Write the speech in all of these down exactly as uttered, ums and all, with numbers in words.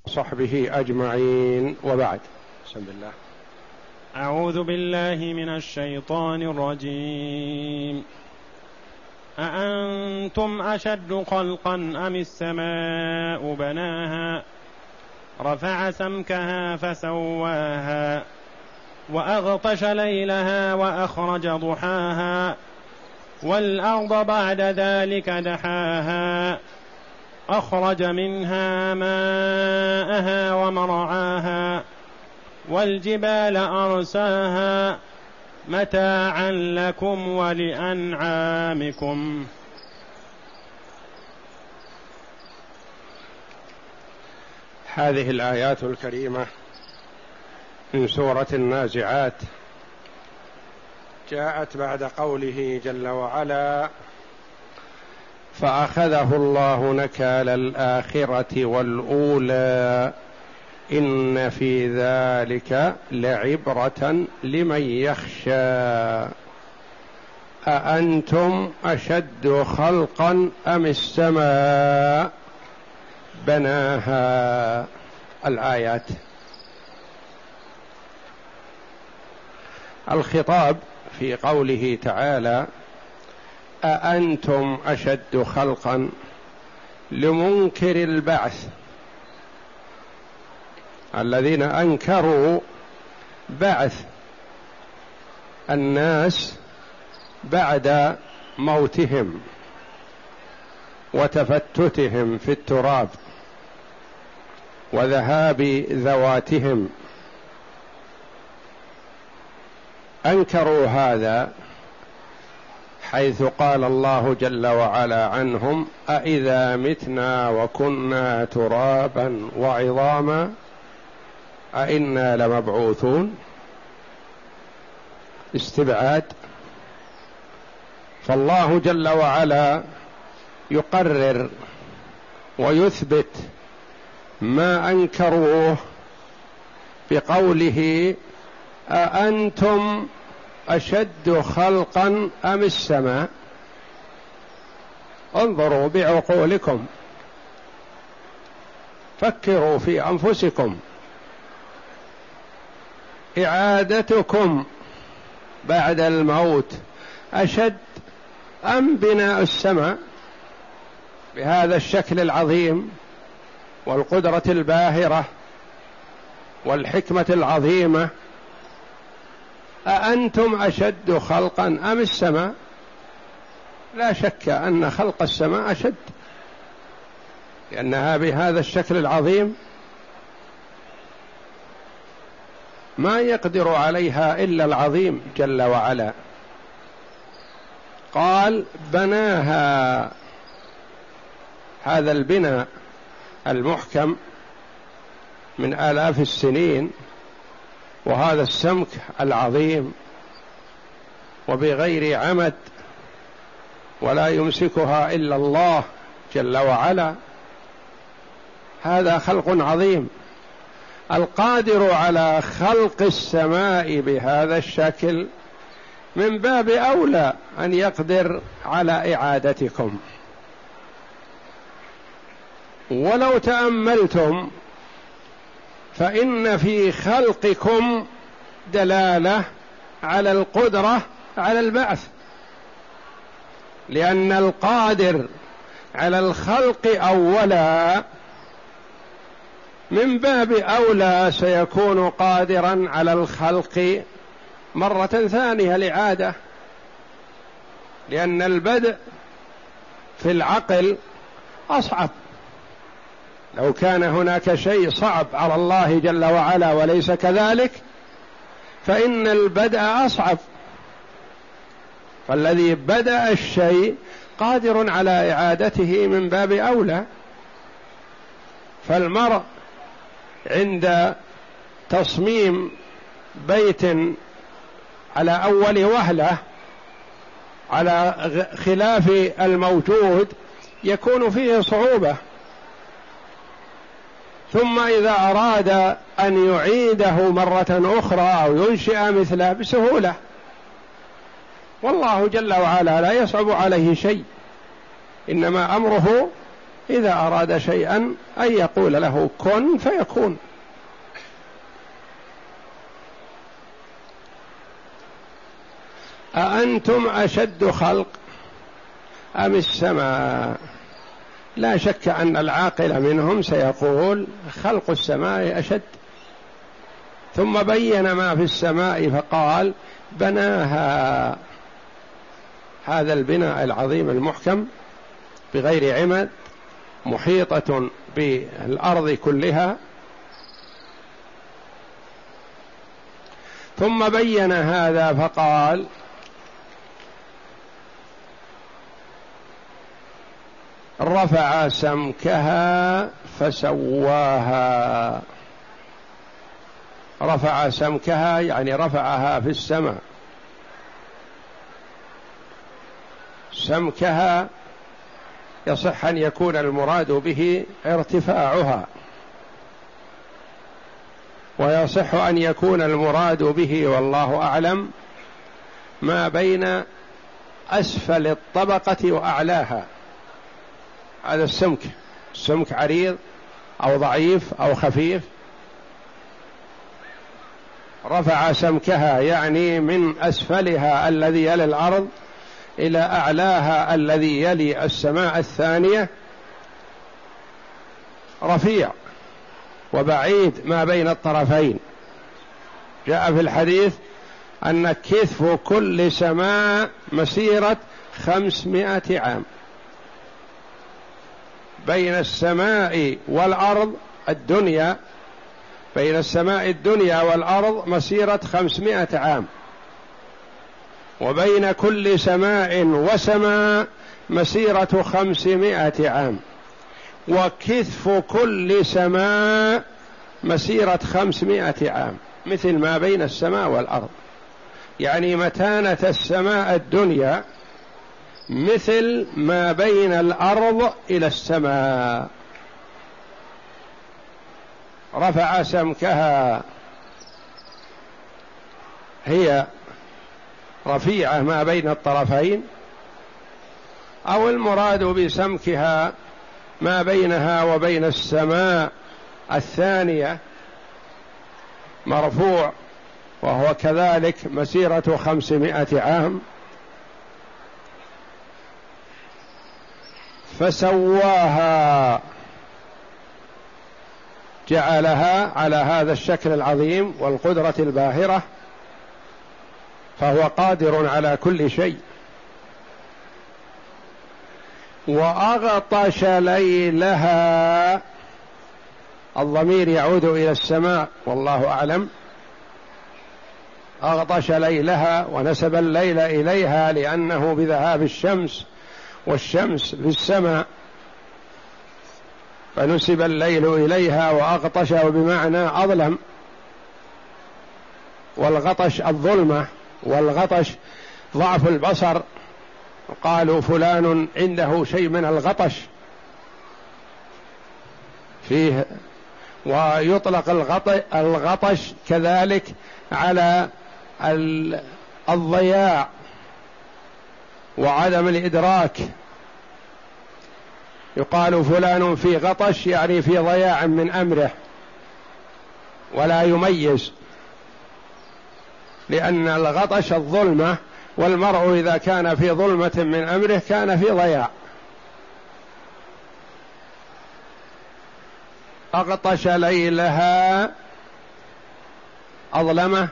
صحبه أجمعين، وبعد. بسم الله. أعوذ بالله من الشيطان الرجيم. أأنتم أشد خلقا أم السماء بناها رفع سمكها فسواها وأغطش ليلها وأخرج ضحاها والأرض بعد ذلك دحاها أخرج منها ماءها ومرعاها والجبال أرساها متاعا لكم ولأنعامكم. هذه الآيات الكريمة من سورة النازعات جاءت بعد قوله جل وعلا: فأخذه الله نكال الآخرة والأولى إن في ذلك لعبرة لمن يخشى أأنتم أشد خلقا أم السماء بناها. الآيات. الخطاب في قوله تعالى أأنتم أشد خلقا لمنكر البعث، الذين أنكروا بعث الناس بعد موتهم وتفتتهم في التراب وذهاب ذواتهم، أنكروا هذا، حيث قال الله جل وعلا عنهم: أإذا متنا وكنا ترابا وعظاما أإنا لمبعوثون. استبعاد. فالله جل وعلا يقرر ويثبت ما أنكروه بقوله: أأنتم أشد خلقا أم السماء. انظروا بعقولكم، فكروا في أنفسكم، إعادتكم بعد الموت أشد أم بناء السماء بهذا الشكل العظيم والقدرة الباهرة والحكمة العظيمة؟ أأنتم أشد خلقا أم السماء؟ لا شك أن خلق السماء أشد، لأنها بهذا الشكل العظيم ما يقدر عليها إلا العظيم جل وعلا. قال: بناها. هذا البناء المحكم من آلاف السنين، وهذا السمك العظيم وبغير عمد ولا يمسكها إلا الله جل وعلا، هذا خلق عظيم. القادر على خلق السماء بهذا الشكل من باب أولى أن يقدر على إعادتكم. ولو تأملتم فإن في خلقكم دلالة على القدرة على البعث، لأن القادر على الخلق أولا من باب أولى سيكون قادرا على الخلق مرة ثانية الإعادة، لأن البدء في العقل أصعب. لو كان هناك شيء صعب على الله جل وعلا وليس كذلك فإن البدء أصعب، فالذي بدأ الشيء قادر على إعادته من باب أولى. فالمرء عند تصميم بيت على أول وهلة على خلاف الموجود يكون فيه صعوبة، ثم إذا أراد أن يعيده مرة أخرى أو ينشئ مثله بسهولة. والله جل وعلا لا يصعب عليه شيء، إنما أمره إذا أراد شيئا أن يقول له كن فيكون. أأنتم أشد خلق أم السماء؟ لا شك أن العاقل منهم سيقول خلق السماء أشد، ثم بين ما في السماء فقال بناها، هذا البناء العظيم المحكم بغير عمد، محيطة بالأرض كلها. ثم بين هذا فقال رفع سمكها فسواها. رفع سمكها يعني رفعها في السماء. سمكها يصح أن يكون المراد به ارتفاعها، ويصح أن يكون المراد به والله أعلم ما بين أسفل الطبقة وأعلاها. هذا السمك، السمك عريض أو ضعيف أو خفيف. رفع سمكها يعني من أسفلها الذي يلي الأرض إلى أعلاها الذي يلي السماء الثانية، رفيع وبعيد ما بين الطرفين. جاء في الحديث أن كثف كل سماء مسيرة خمسمائة عام، بين السماء والأرض الدنيا، بين السماء الدنيا والأرض مسيرة خمسمائة عام، وبين كل سماء وسماء مسيرة خمسمائة عام، وكثف كل سماء مسيرة خمسمائة عام، مثل ما بين السماء والأرض. يعني متانة السماء الدنيا مثل ما بين الأرض إلى السماء. رفع سمكها هي رفيعة ما بين الطرفين، أو المراد بسمكها ما بينها وبين السماء الثانية مرفوع، وهو كذلك مسيرة خمسمائة عام. فسواها، جعلها على هذا الشكل العظيم والقدرة الباهرة، فهو قادر على كل شيء. وأغطش ليلها، الضمير يعود إلى السماء والله أعلم. أغطش ليلها ونسب الليل إليها لأنه بذهاب الشمس، والشمس في السماء، فنسب الليل إليها. وأغطش بمعنى أظلم، والغطش الظلمة، والغطش ضعف البصر، قالوا فلان عنده شيء من الغطش فيه. ويطلق الغطش كذلك على الضياع وعدم الإدراك. يقال فلان في غطش يعني في ضياع من أمره، ولا يميز، لأن الغطش الظلمة، والمرء إذا كان في ظلمة من أمره كان في ضياع. أغطش ليلها أظلمه،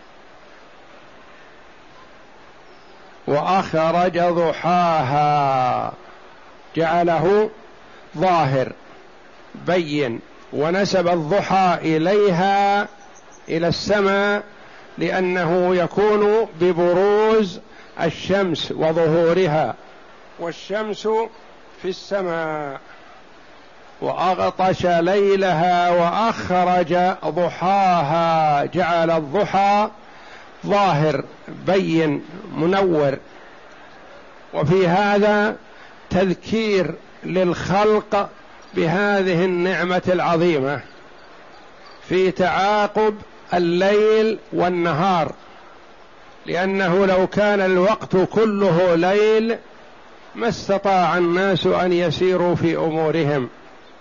وأخرج ضحاها جعله ظاهر بين، ونسب الضحى إليها إلى السماء لأنه يكون ببروز الشمس وظهورها، والشمس في السماء. وأغطش ليلها وأخرج ضحاها، جعل الضحى ظاهر بين منور. وفي هذا تذكير للخلق بهذه النعمة العظيمة في تعاقب الليل والنهار، لأنه لو كان الوقت كله ليل ما استطاع الناس أن يسيروا في أمورهم،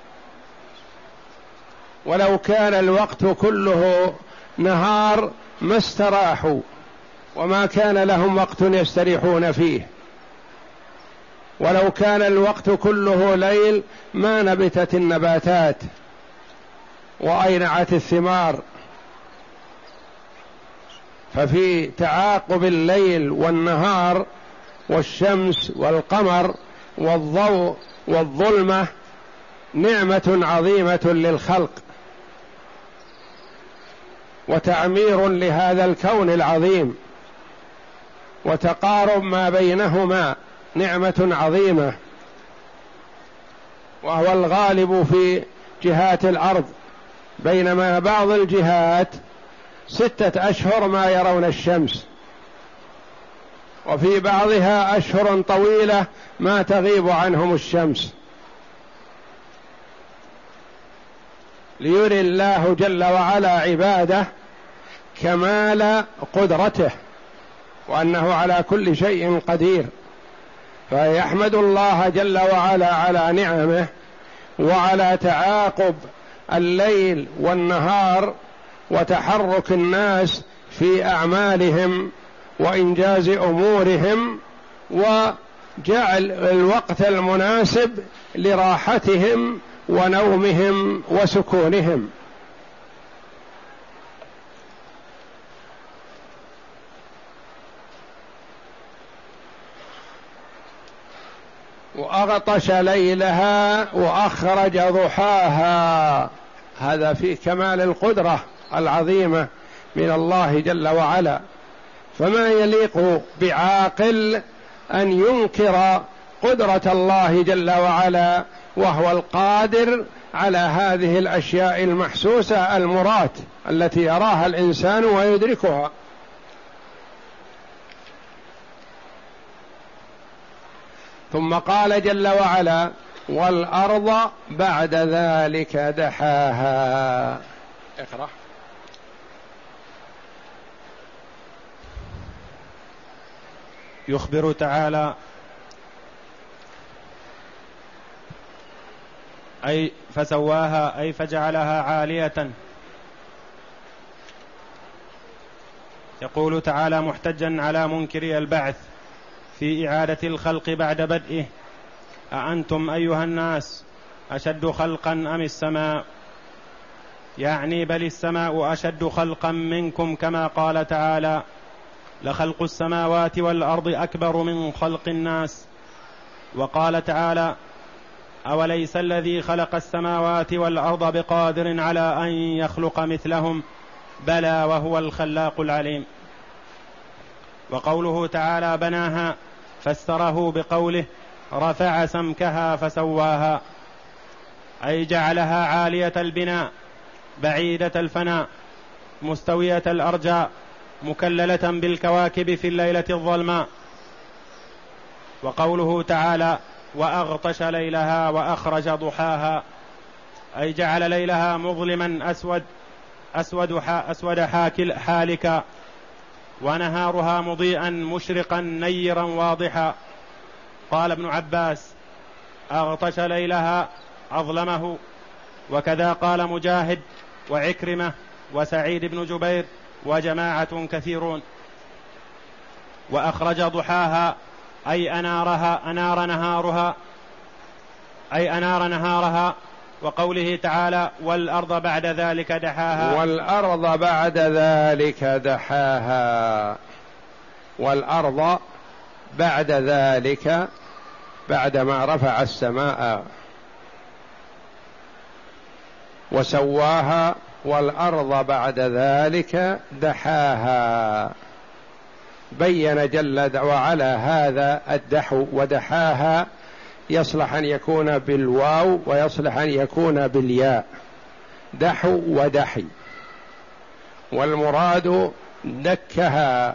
ولو كان الوقت كله نهار ما استراحوا، وما كان لهم وقت يستريحون فيه، ولو كان الوقت كله ليل ما نبتت النباتات وأينعت الثمار. ففي تعاقب الليل والنهار والشمس والقمر والضوء والظلمة نعمة عظيمة للخلق وتعمير لهذا الكون العظيم، وتقارب ما بينهما نعمة عظيمة، وهو الغالب في جهات الأرض، بينما بعض الجهات ستة أشهر ما يرون الشمس، وفي بعضها أشهر طويلة ما تغيب عنهم الشمس، ليري الله جل وعلا عباده كمال قدرته وأنه على كل شيء قدير. فيحمد الله جل وعلا على نعمه وعلى تعاقب الليل والنهار وتحرك الناس في أعمالهم وإنجاز أمورهم، وجعل الوقت المناسب لراحتهم ونومهم وسكونهم. وأغطش ليلها وأخرج ضحاها، هذا في كمال القدرة العظيمة من الله جل وعلا. فما يليق بعاقل أن ينكر قدرة الله جل وعلا، وهو القادر على هذه الأشياء المحسوسة المرات التي يراها الإنسان ويدركها. ثم قال جل وعلا: والأرض بعد ذلك دحاها. اقرأ. يخبر تعالى أي فسواها أي فجعلها عالية. يقول تعالى محتجا على منكري البعث في إعادة الخلق بعد بدئه: أأنتم أيها الناس أشد خلقا أم السماء؟ يعني بل السماء أشد خلقا منكم، كما قال تعالى: لخلق السماوات والأرض أكبر من خلق الناس. وقال تعالى: أوليس الذي خلق السماوات والأرض بقادر على أن يخلق مثلهم؟ بلى وهو الخلاق العليم. وقوله تعالى: بناها فسره بقوله: رفع سمكها فسواها، أي جعلها عالية البناء بعيدة الفناء مستوية الأرجاء مكللة بالكواكب في الليلة الظلماء. وقوله تعالى: وأغطش ليلها وأخرج ضحاها، أي جعل ليلها مظلما أسود أسود, أسود حالكا، ونهارها مضيئا مشرقا نيرا واضحا. قال ابن عباس: أغطش ليلها أظلمه. وكذا قال مجاهد وعكرمة وسعيد بن جبير وجماعة كثيرون. وأخرج ضحاها أي أنارها أنار نهارها أي أنار نهارها. وقوله تعالى: والأرض بعد ذلك دحاها، والأرض بعد ذلك دحاها. والأرض بعد ذلك، بعدما رفع السماء وسواها، والأرض بعد ذلك دحاها. بين جل وعلا هذا الدحو، ودحاها يصلح أن يكون بالواو ويصلح أن يكون بالياء، دحو ودحي. والمراد دكها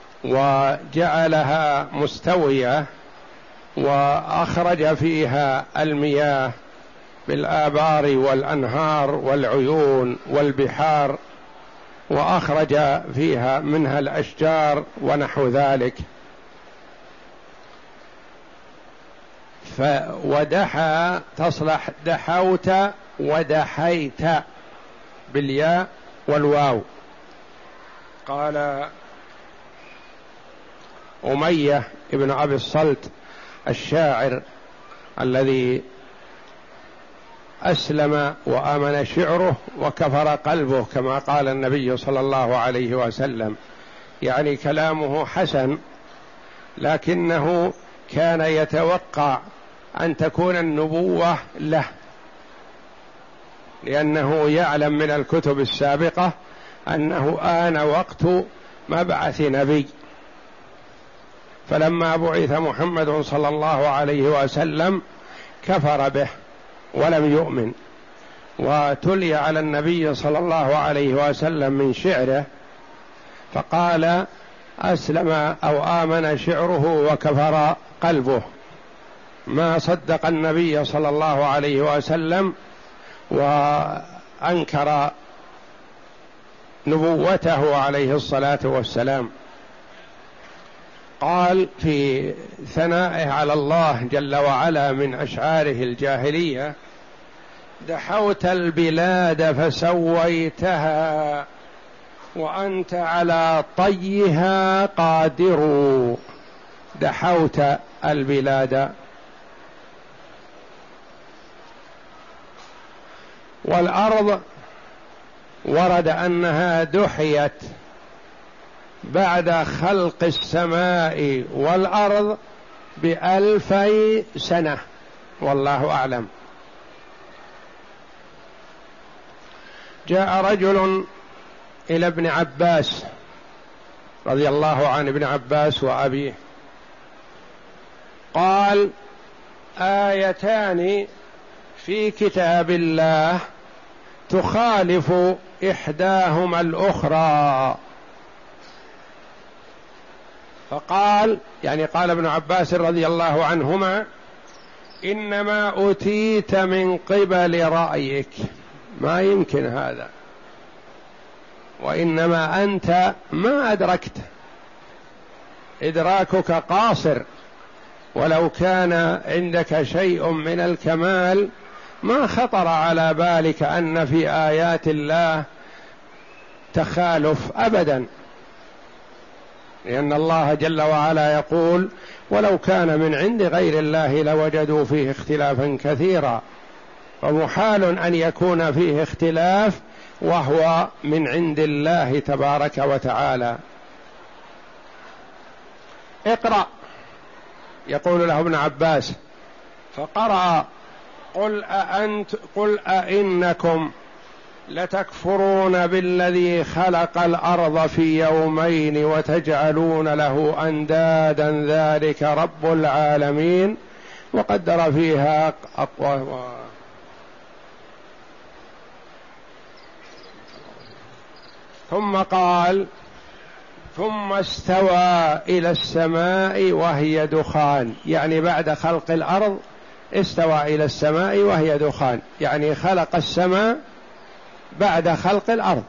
وجعلها مستوية، وأخرج فيها المياه بالآبار والأنهار والعيون والبحار، وأخرج فيها منها الأشجار ونحو ذلك. ودحى تصلح دحوت ودحيت بالياء والواو. قال أمية ابن أبي الصلت الشاعر الذي أسلم وآمن شعره وكفر قلبه كما قال النبي صلى الله عليه وسلم، يعني كلامه حسن، لكنه كان يتوقع أن تكون النبوة له، لأنه يعلم من الكتب السابقة أنه آن وقت مبعث نبي، فلما بعث محمد صلى الله عليه وسلم كفر به ولم يؤمن، وتلي على النبي صلى الله عليه وسلم من شعره فقال أسلم أو آمن شعره وكفر قلبه، ما صدق النبي صلى الله عليه وسلم وأنكر نبوته عليه الصلاة والسلام. قال في ثنائه على الله جل وعلا من أشعاره الجاهلية: دحوت البلاد فسويتها وأنت على طيها قادر. دحوت البلاد، والأرض ورد أنها دحيت بعد خلق السماء والأرض بألفي سنة، والله أعلم. جاء رجل إلى ابن عباس رضي الله عن ابن عباس وأبيه، قال: آيتان في كتاب الله تخالف إحداهما الأخرى. فقال، يعني قال ابن عباس رضي الله عنهما: إنما أوتيت من قبل رأيك، ما يمكن هذا، وإنما أنت ما أدركت، إدراكك قاصر، ولو كان عندك شيء من الكمال ما خطر على بالك أن في آيات الله تخالف أبدا، لأن الله جل وعلا يقول: ولو كان من عند غير الله لوجدوا فيه اختلافا كثيرا، ومحال أن يكون فيه اختلاف وهو من عند الله تبارك وتعالى. اقرأ، يقول له ابن عباس، فقرأ: قل أأنت قل أئنكم لتكفرون بالذي خلق الأرض في يومين وتجعلون له أندادا ذلك رب العالمين وقدر فيها أقوى. ثم قال: ثم استوى إلى السماء وهي دخان، يعني بعد خلق الأرض استوى إلى السماء وهي دخان، يعني خلق السماء بعد خلق الأرض.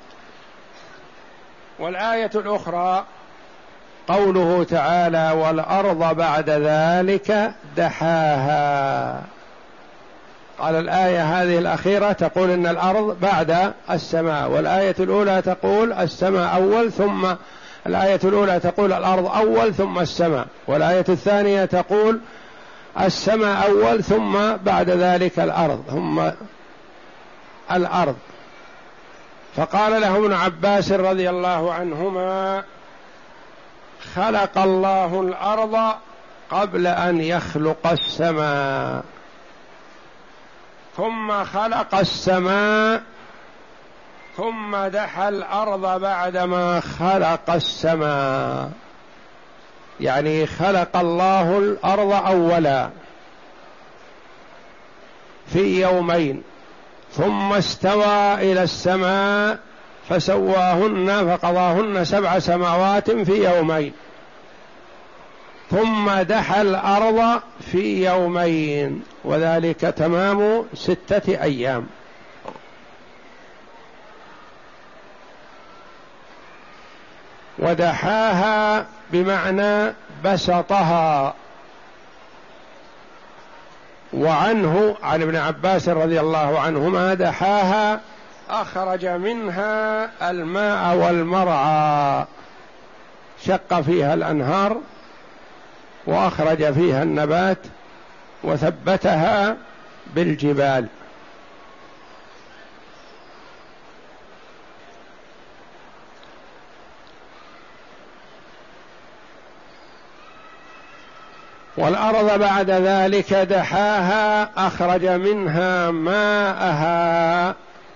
والآية الأخرى قوله تعالى: والأرض بعد ذلك دحاها. قال الآية هذه الأخيرة تقول إن الأرض بعد السماء، والآية الأولى تقول السماء أول، ثم الآية الأولى تقول الأرض أول ثم السماء، والآية الثانية تقول السماء أول ثم بعد ذلك الأرض ثم الأرض. فقال له ابن عباس رضي الله عنهما: خلق الله الأرض قبل أن يخلق السماء، ثم خلق السماء، ثم دحى الأرض بعدما خلق السماء، يعني خلق الله الأرض أولا في يومين، ثم استوى إلى السماء فسواهن فقضاهن سبع سماوات في يومين، ثم دحى الأرض في يومين، وذلك تمام ستة أيام. ودحاها بمعنى بسطها، وعنه عن ابن عباس رضي الله عنهما دحاها أخرج منها الماء والمرعى، شق فيها الأنهار وأخرج فيها النبات وثبتها بالجبال. والأرض بعد ذلك دحاها أخرج منها ماءها،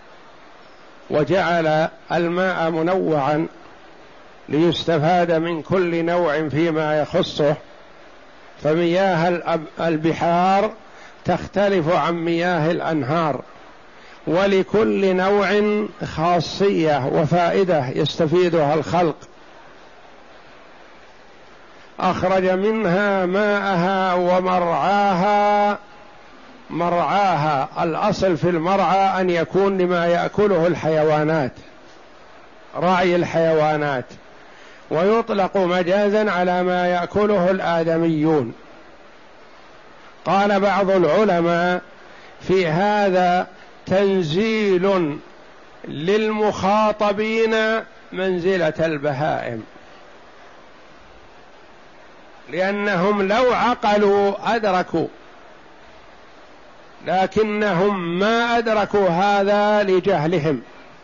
وجعل الماء منوعا ليستفاد من كل نوع فيما يخصه، فمياه البحار تختلف عن مياه الأنهار، ولكل نوع خاصية وفائدة يستفيدها الخلق. أخرج منها ماءها ومرعاها. مرعاها الأصل في المرعى أن يكون لما يأكله الحيوانات، رعي الحيوانات، ويطلق مجازا على ما يأكله الآدميون. قال بعض العلماء في هذا تنزيل للمخاطبين منزلة البهائم، لأنهم لو عقلوا أدركوا، لكنهم ما أدركوا هذا لجهلهم،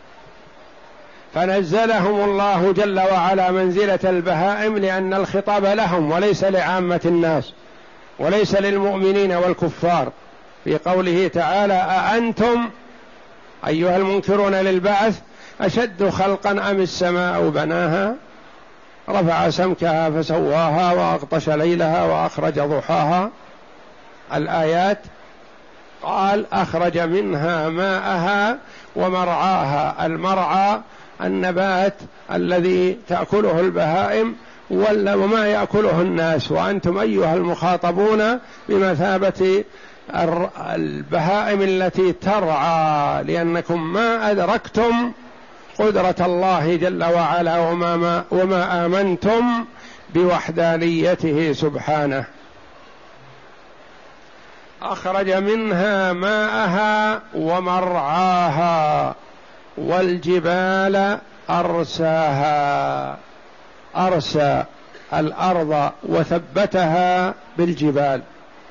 فنزلهم الله جل وعلا منزلة البهائم، لأن الخطاب لهم وليس لعامة الناس وليس للمؤمنين والكفار، في قوله تعالى: أأنتم أيها المنكرون للبعث أشد خلقا أم السماء بناها رفع سمكها فسواها وأغطش ليلها وأخرج ضحاها. الآيات. قال: أخرج منها ماءها ومرعاها. المرعى النبات الذي تأكله البهائم وما يأكله الناس، وأنتم أيها المخاطبون بمثابة البهائم التي ترعى، لأنكم ما أدركتم قدرة الله جل وعلا وما, وما آمنتم بوحدانيته سبحانه. أخرج منها ماءها ومرعاها والجبال أرساها. أرسى الأرض وثبتها بالجبال.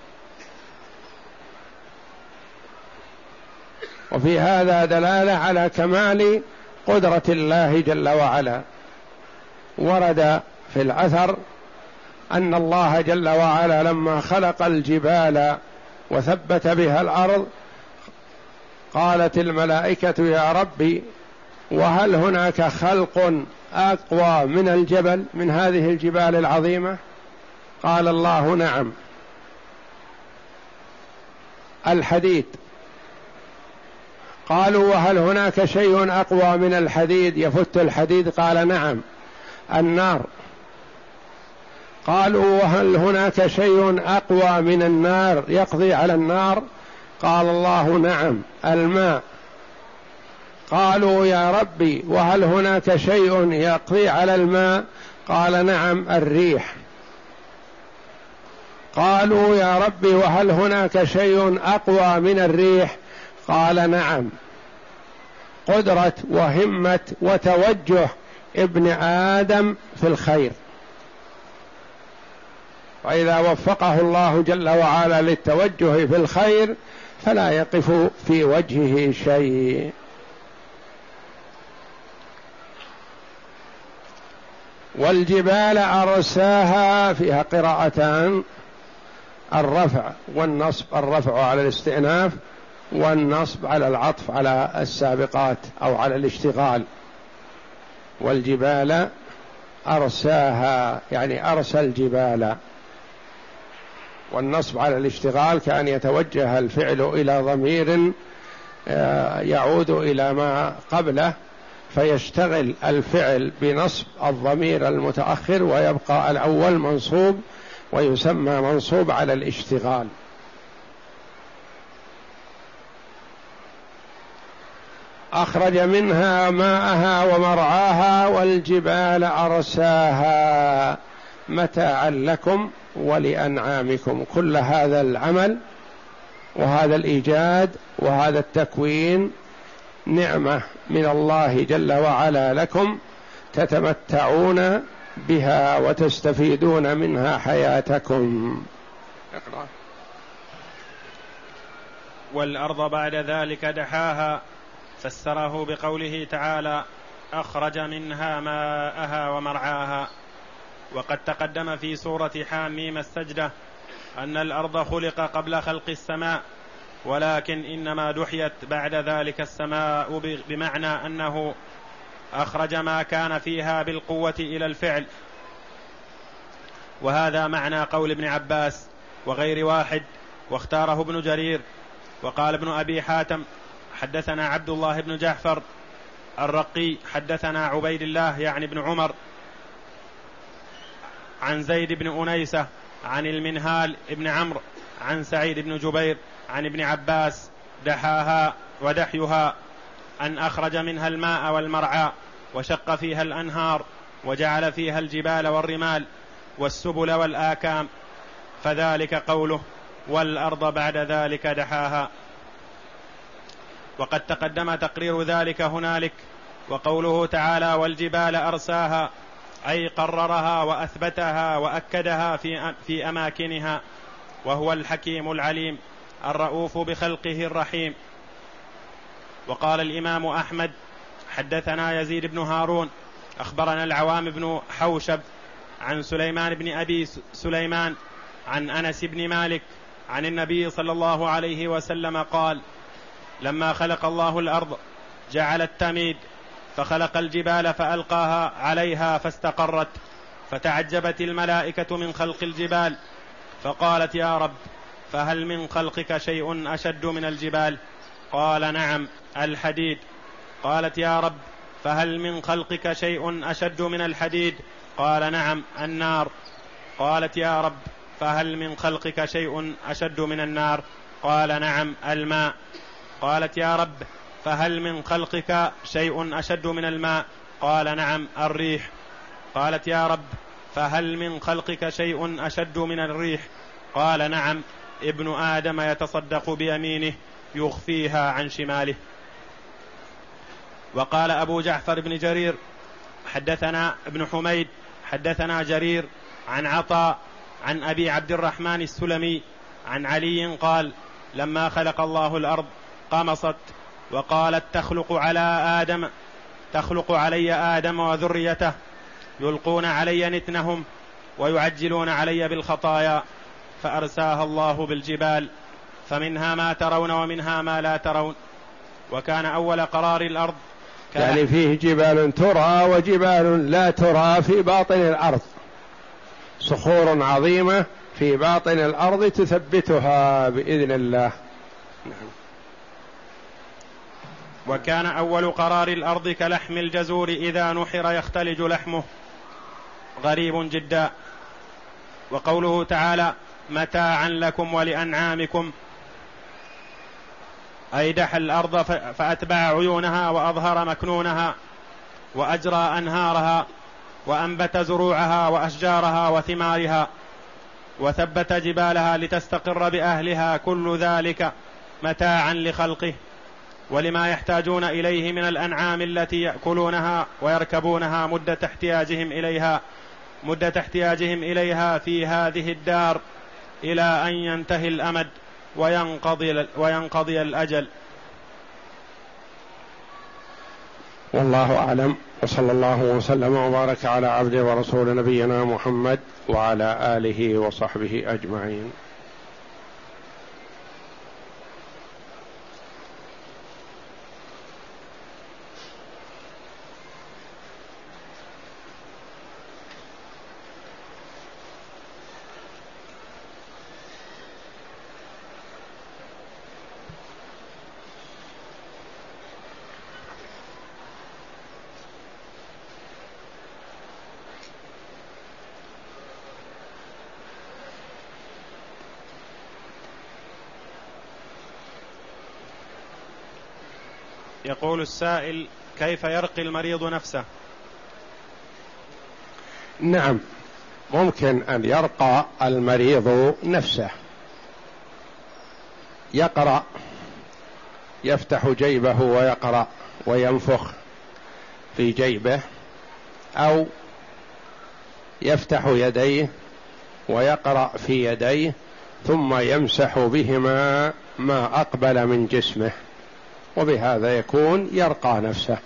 وفي هذا دلالة على كمال قدرة الله جل وعلا. ورد في الأثر أن الله جل وعلا لما خلق الجبال وثبت بها الأرض قالت الملائكة: يا ربي، وهل هناك خلق أقوى من الجبل، من هذه الجبال العظيمة؟ قال الله: نعم، الحديد. قالوا: وهل هناك شيء أقوى من الحديد يفت الحديد؟ قال: نعم، النار. قالوا: وهل هناك شيء أقوى من النار يقضي على النار؟ قال الله: نعم، الماء. قالوا: يا ربي، وهل هناك شيء يقضي على الماء؟ قال: نعم، الريح. قالوا: يا ربي، وهل هناك شيء أقوى من الريح؟ قال: نعم، قدرة وهمة وتوجه ابن آدم في الخير، فإذا وفقه الله جل وعلا للتوجه في الخير فلا يقف في وجهه شيء. والجبال أرساها فيها قراءتان: الرفع والنصب، الرفع على الاستئناف والنصب على العطف على السابقات أو على الاشتغال. والجبال أرساها يعني أرسى الجبال، والنصب على الاشتغال كأن يتوجه الفعل إلى ضمير يعود إلى ما قبله فيشتغل الفعل بنصب الضمير المتأخر ويبقى الأول منصوب ويسمى منصوب على الاشتغال. أخرج منها ماءها ومرعاها والجبال أرساها متاعا لكم ولأنعامكم. كل هذا العمل وهذا الإيجاد وهذا التكوين نعمة من الله جل وعلا لكم تتمتعون بها وتستفيدون منها حياتكم. اقرأ. والأرض بعد ذلك دحاها فسره بقوله تعالى أخرج منها ماءها ومرعاها. وقد تقدم في سورة حاميم السجدة أن الأرض خلق قبل خلق السماء، ولكن إنما دحيت بعد ذلك السماء بمعنى أنه أخرج ما كان فيها بالقوة إلى الفعل. وهذا معنى قول ابن عباس وغير واحد، واختاره ابن جرير. وقال ابن أبي حاتم حدثنا عبد الله بن جعفر الرقي حدثنا عبيد الله يعني ابن عمر عن زيد بن أنيسة عن المنهال ابن عمرو عن سعيد بن جبير عن ابن عباس دحاها ودحيها أن أخرج منها الماء والمرعى وشق فيها الأنهار وجعل فيها الجبال والرمال والسبل والآكام، فذلك قوله والأرض بعد ذلك دحاها. وقد تقدم تقرير ذلك هنالك. وقوله تعالى والجبال أرساها أي قررها وأثبتها وأكدها في, في أماكنها، وهو الحكيم العليم الرؤوف بخلقه الرحيم. وقال الإمام أحمد حدثنا يزيد بن هارون أخبرنا العوام بن حوشب عن سليمان بن أبي سليمان عن أنس بن مالك عن النبي صلى الله عليه وسلم قال لما خلق الله الأرض جعل التميد فخلق الجبال فألقاها عليها فاستقرت، فتعجبت الملائكة من خلق الجبال فقالت يا رب فهل من خلقك شيء أشد من الجبال؟ قال نعم الحديد. قالت يا رب فهل من خلقك شيء أشد من الحديد؟ قال نعم النار. قالت يا رب فهل من خلقك شيء أشد من النار؟ قال نعم الماء. قالت يا رب فهل من خلقك شيء أشد من الماء؟ قال نعم الريح. قالت يا رب فهل من خلقك شيء أشد من الريح؟ قال نعم ابن آدم يتصدق بيمينه يخفيها عن شماله. وقال أبو جعفر بن جرير حدثنا ابن حميد حدثنا جرير عن عطاء عن أبي عبد الرحمن السلمي عن علي قال لما خلق الله الأرض قمصت وقالت تخلق على آدم تخلق علي آدم وذريته يلقون علي نتنهم ويعجلون علي بالخطايا، فأرساها الله بالجبال فمنها ما ترون ومنها ما لا ترون. وكان أول قرار الأرض يعني فيه جبال ترى وجبال لا ترى في باطن الأرض، صخور عظيمة في باطن الأرض تثبتها بإذن الله. وكان أول قرار الأرض كلحم الجزور إذا نحر يختلج لحمه، غريب جدا. وقوله تعالى متاعا لكم ولأنعامكم أي دحى الأرض فأتبع عيونها وأظهر مكنونها وأجرى أنهارها وأنبت زروعها وأشجارها وثمارها وثبت جبالها لتستقر بأهلها، كل ذلك متاعا لخلقه ولما يحتاجون إليه من الأنعام التي يأكلونها ويركبونها مدة احتياجهم إليها مدة احتياجهم إليها في هذه الدار إلى أن ينتهي الأمد وينقضي, وينقضي الأجل. والله أعلم، وصلى الله وسلم وبارك على عبده ورسول نبينا محمد وعلى آله وصحبه أجمعين. يقول السائل كيف يرقي المريض نفسه؟ نعم، ممكن أن يرقى المريض نفسه يقرأ، يفتح جيبه ويقرأ وينفخ في جيبه، أو يفتح يديه ويقرأ في يديه ثم يمسح بهما ما أقبل من جسمه، وبهذا يكون يرقى نفسه.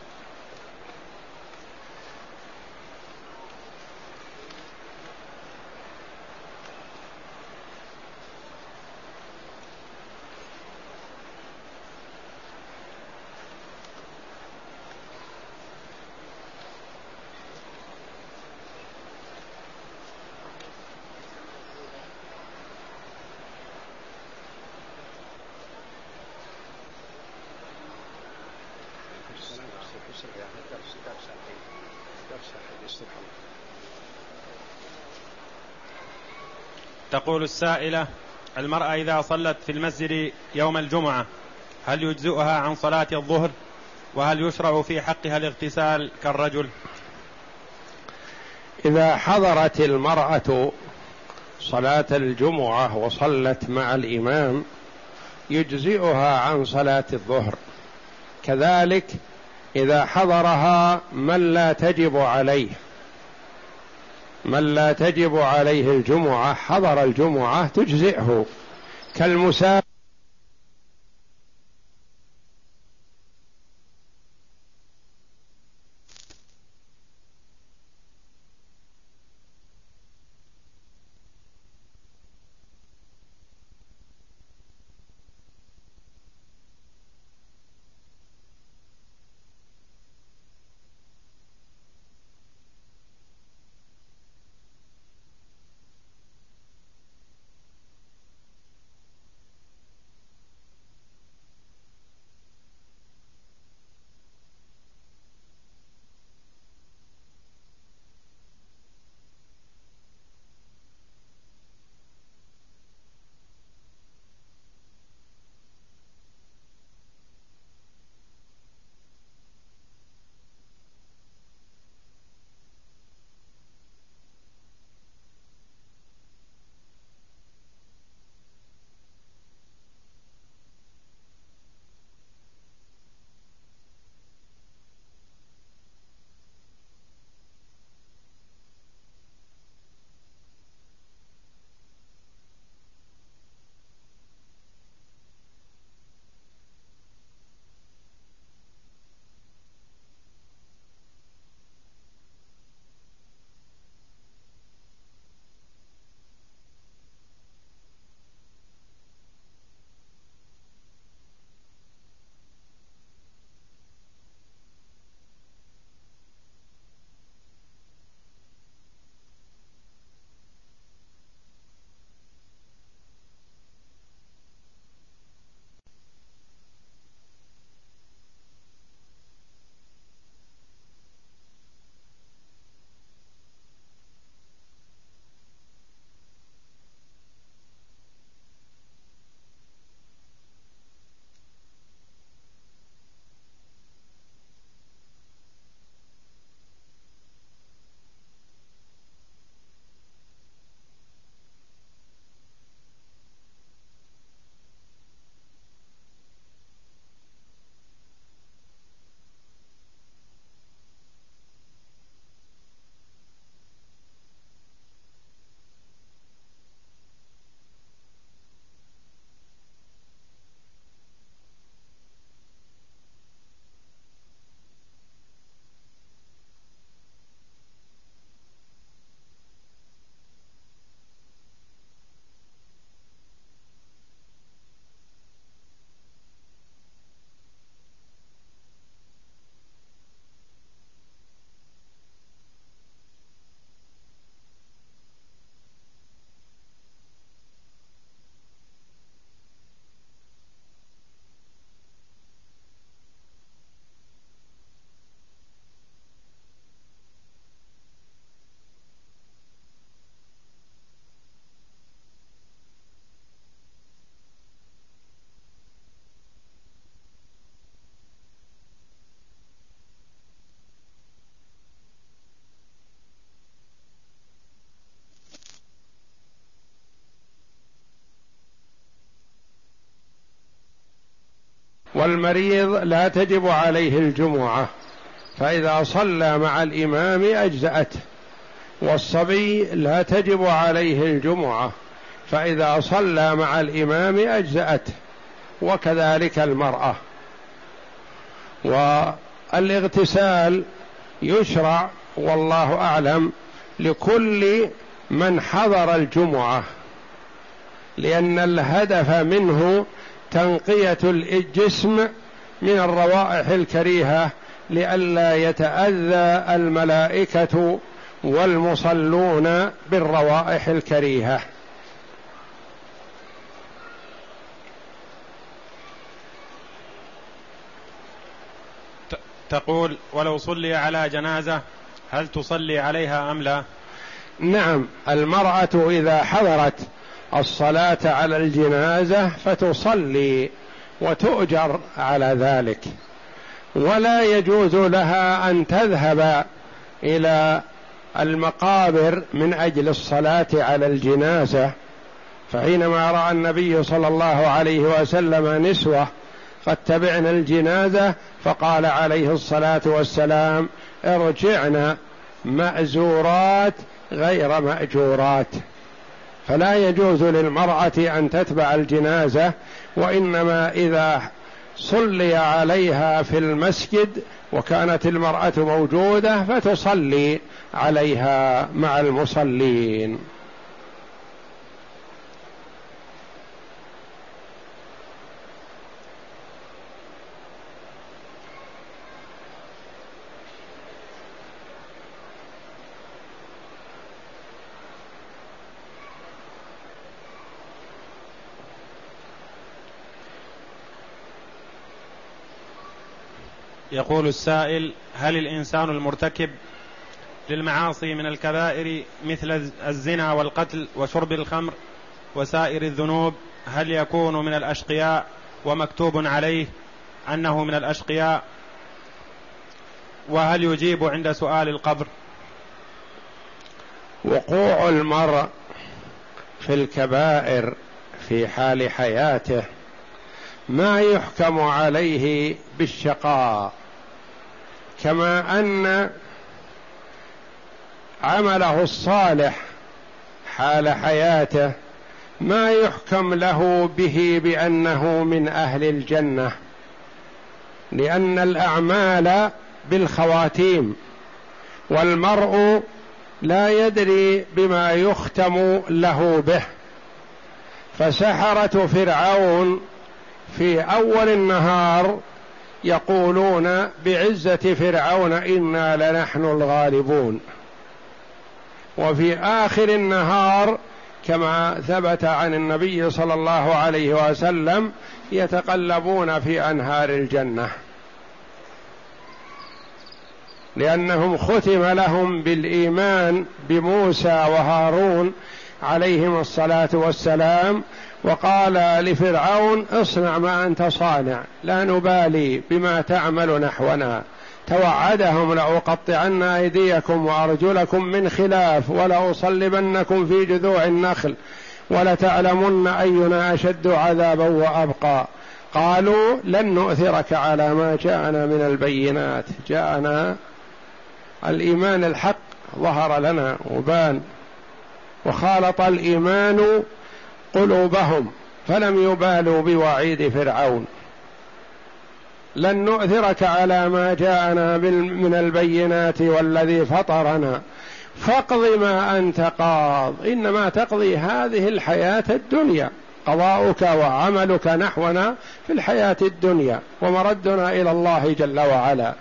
تقول السائلة: المرأة إذا صلت في المسجد يوم الجمعة هل يجزئها عن صلاة الظهر؟ وهل يشرع في حقها الاغتسال كالرجل؟ إذا حضرت المرأة صلاة الجمعة وصلت مع الإمام يجزئها عن صلاة الظهر، كذلك إذا حضرها من لا تجب عليه من لا تجب عليه الجمعة حضر الجمعة تجزئه، كالمسافر والمريض لا تجب عليه الجمعة، فإذا صلى مع الإمام أجزأته، والصبي لا تجب عليه الجمعة، فإذا صلى مع الإمام أجزأته، وكذلك المرأة. والاغتسال يشرع والله أعلم لكل من حضر الجمعة، لأن الهدف منه تنقية الجسم من الروائح الكريهة لئلا يتأذى الملائكة والمصلون بالروائح الكريهة. تقول: ولو صلي على جنازة هل تصلي عليها أم لا؟ نعم، المرأة إذا حضرت الصلاة على الجنازة فتصلي وتؤجر على ذلك، ولا يجوز لها أن تذهب إلى المقابر من أجل الصلاة على الجنازة. فحينما رأى النبي صلى الله عليه وسلم نسوة قد تبعن الجنازة فقال عليه الصلاة والسلام: ارجعن مأزورات غير مأجورات. فلا يجوز للمرأة أن تتبع الجنازة، وإنما إذا صلي عليها في المسجد وكانت المرأة موجودة فتصلي عليها مع المصلين. يقول السائل: هل الإنسان المرتكب للمعاصي من الكبائر مثل الزنا والقتل وشرب الخمر وسائر الذنوب هل يكون من الأشقياء ومكتوب عليه أنه من الأشقياء؟ وهل يجيب عند سؤال القبر؟ وقوع المرء في الكبائر في حال حياته ما يحكم عليه بالشقاء، كما أن عمله الصالح حال حياته ما يحكم له به بأنه من أهل الجنة، لأن الأعمال بالخواتيم، والمرء لا يدري بما يختم له به. فسحرة فرعون في أول النهار يقولون بعزة فرعون إنا لنحن الغالبون، وفي آخر النهار كما ثبت عن النبي صلى الله عليه وسلم يتقلبون في أنهار الجنة، لأنهم ختم لهم بالإيمان بموسى وهارون عليهم الصلاة والسلام، وقال لفرعون: اصنع ما أنت صانع لا نبالي بما تعمل نحونا. توعدهم: لأقطعن أيديكم وأرجلكم من خلاف ولأصلبنكم في جذوع النخل ولتعلمن أينا أشد عذابا وأبقى. قالوا: لن نؤثرك على ما جاءنا من البينات، جاءنا الإيمان الحق ظهر لنا وبان، وخالط الإيمان قلوبهم فلم يبالوا بوعيد فرعون. لن نؤثرك على ما جاءنا من البينات والذي فطرنا فاقض ما أنت قاض إنما تقضي هذه الحياة الدنيا، قضاؤك وعملك نحونا في الحياة الدنيا ومردنا إلى الله جل وعلا.